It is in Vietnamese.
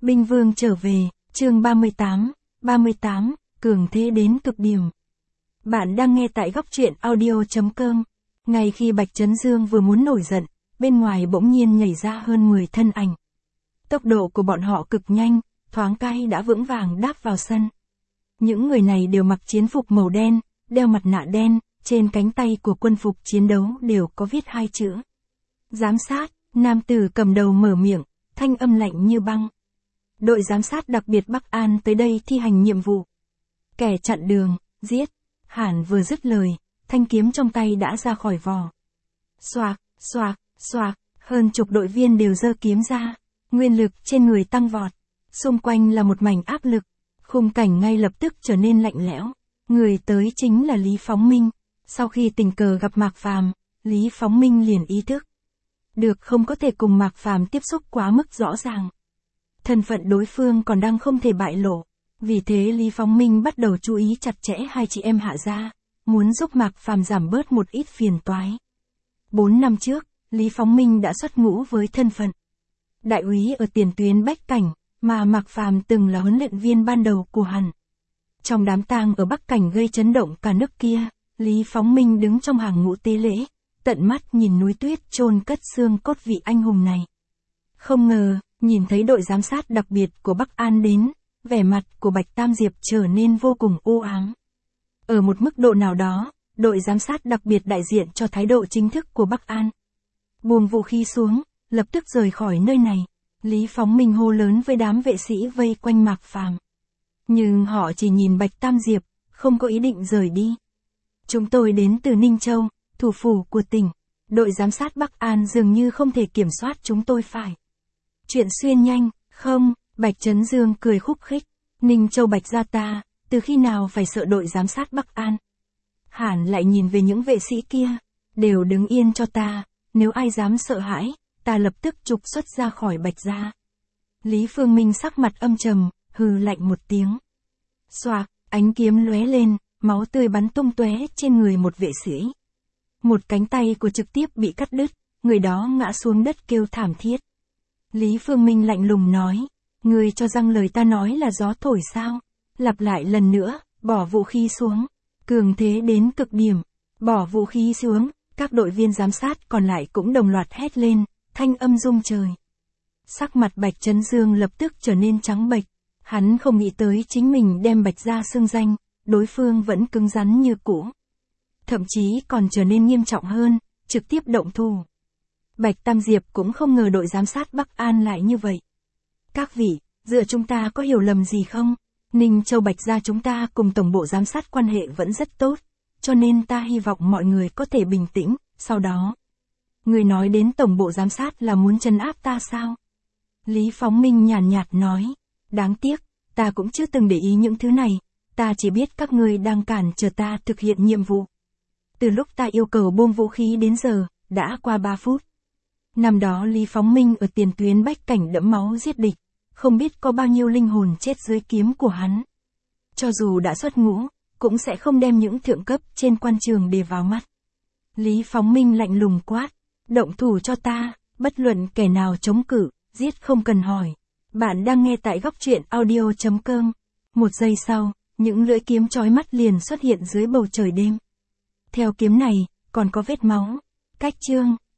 Binh Vương trở về, chương 38, cường thế đến cực điểm. Bạn đang nghe tại góc truyện audio.com. Ngay khi Bạch Chấn Dương vừa muốn nổi giận, bên ngoài bỗng nhiên nhảy ra hơn 10 thân ảnh. Tốc độ của bọn họ cực nhanh, thoáng cái đã vững vàng đáp vào sân. Những người này đều mặc chiến phục màu đen, đeo mặt nạ đen, trên cánh tay của quân phục chiến đấu đều có viết 2 chữ. Giám sát, nam tử cầm đầu mở miệng, thanh âm lạnh như băng. Đội giám sát đặc biệt Bắc An tới đây thi hành nhiệm vụ. Kẻ chặn đường, giết. Hàn vừa dứt lời, thanh kiếm trong tay đã ra khỏi vỏ. Xoạc, xoạc, xoạc, hơn chục đội viên đều giơ kiếm ra, nguyên lực trên người tăng vọt. Xung quanh là một mảnh áp lực, khung cảnh ngay lập tức trở nên lạnh lẽo. Người tới chính là Lý Phóng Minh. Sau khi tình cờ gặp Mạc Phàm, Lý Phóng Minh liền ý thức được không có thể cùng Mạc Phàm tiếp xúc quá mức rõ ràng. Thân phận đối phương còn đang không thể bại lộ. Vì thế Lý Phóng Minh bắt đầu chú ý chặt chẽ hai chị em Hạ gia, muốn giúp Mạc Phàm giảm bớt một ít phiền toái. 4 năm trước, Lý Phóng Minh đã xuất ngũ với thân phận đại úy ở tiền tuyến Bách Cảnh, mà Mạc Phàm từng là huấn luyện viên ban đầu của hắn. Trong đám tang ở Bắc Cảnh gây chấn động cả nước kia, Lý Phóng Minh đứng trong hàng ngũ tế lễ, tận mắt nhìn núi tuyết chôn cất xương cốt vị anh hùng này. Không ngờ, nhìn thấy đội giám sát đặc biệt của Bắc An đến, vẻ mặt của Bạch Tam Diệp trở nên vô cùng u ám. Ở một mức độ nào đó, đội giám sát đặc biệt đại diện cho thái độ chính thức của Bắc An. Buông vũ khí xuống, lập tức rời khỏi nơi này. Lý Phóng Minh hô lớn với đám vệ sĩ vây quanh Mạc Phàm. Nhưng họ chỉ nhìn Bạch Tam Diệp, không có ý định rời đi. Chúng tôi đến từ Ninh Châu, thủ phủ của tỉnh. Đội giám sát Bắc An dường như không thể kiểm soát chúng tôi phải. Chuyện xuyên nhanh, không, Bạch Chấn Dương cười khúc khích. Ninh Châu Bạch gia ta, từ khi nào phải sợ đội giám sát Bắc An? Hàn lại nhìn về những vệ sĩ kia, đều đứng yên cho ta, nếu ai dám sợ hãi, ta lập tức trục xuất ra khỏi Bạch gia. Lý Phương Minh sắc mặt âm trầm, hừ lạnh một tiếng. Xoạc, ánh kiếm lóe lên, máu tươi bắn tung tóe trên người một vệ sĩ. Một cánh tay của trực tiếp bị cắt đứt, người đó ngã xuống đất kêu thảm thiết. Lý Phương Minh lạnh lùng nói, ngươi cho rằng lời ta nói là gió thổi sao? Lặp lại lần nữa, bỏ vũ khí xuống. Cường thế đến cực điểm, bỏ vũ khí xuống, các đội viên giám sát còn lại cũng đồng loạt hét lên, thanh âm rung trời. Sắc mặt Bạch Chấn Dương lập tức trở nên trắng bệch, hắn không nghĩ tới chính mình đem Bạch gia xưng danh, đối phương vẫn cứng rắn như cũ. Thậm chí còn trở nên nghiêm trọng hơn, trực tiếp động thủ. Bạch Tam Diệp cũng không ngờ đội giám sát Bắc An lại như vậy. Các vị, giữa chúng ta có hiểu lầm gì không? Ninh Châu Bạch gia chúng ta cùng tổng bộ giám sát quan hệ vẫn rất tốt, cho nên ta hy vọng mọi người có thể bình tĩnh, sau đó. Người nói đến tổng bộ giám sát là muốn trấn áp ta sao? Lý Phóng Minh nhàn nhạt nói, đáng tiếc, ta cũng chưa từng để ý những thứ này, ta chỉ biết các ngươi đang cản trở ta thực hiện nhiệm vụ. Từ lúc ta yêu cầu buông vũ khí đến giờ, đã qua 3 phút. Năm đó Lý Phóng Minh ở tiền tuyến Bách Cảnh đẫm máu giết địch, không biết có bao nhiêu linh hồn chết dưới kiếm của hắn. Cho dù đã xuất ngũ, cũng sẽ không đem những thượng cấp trên quan trường để vào mắt. Lý Phóng Minh lạnh lùng quát, động thủ cho ta, bất luận kẻ nào chống cự, giết không cần hỏi. Bạn đang nghe tại góc truyện audio.com. Một giây sau, những lưỡi kiếm chói mắt liền xuất hiện dưới bầu trời đêm. Theo kiếm này, còn có vết máu. Cách chương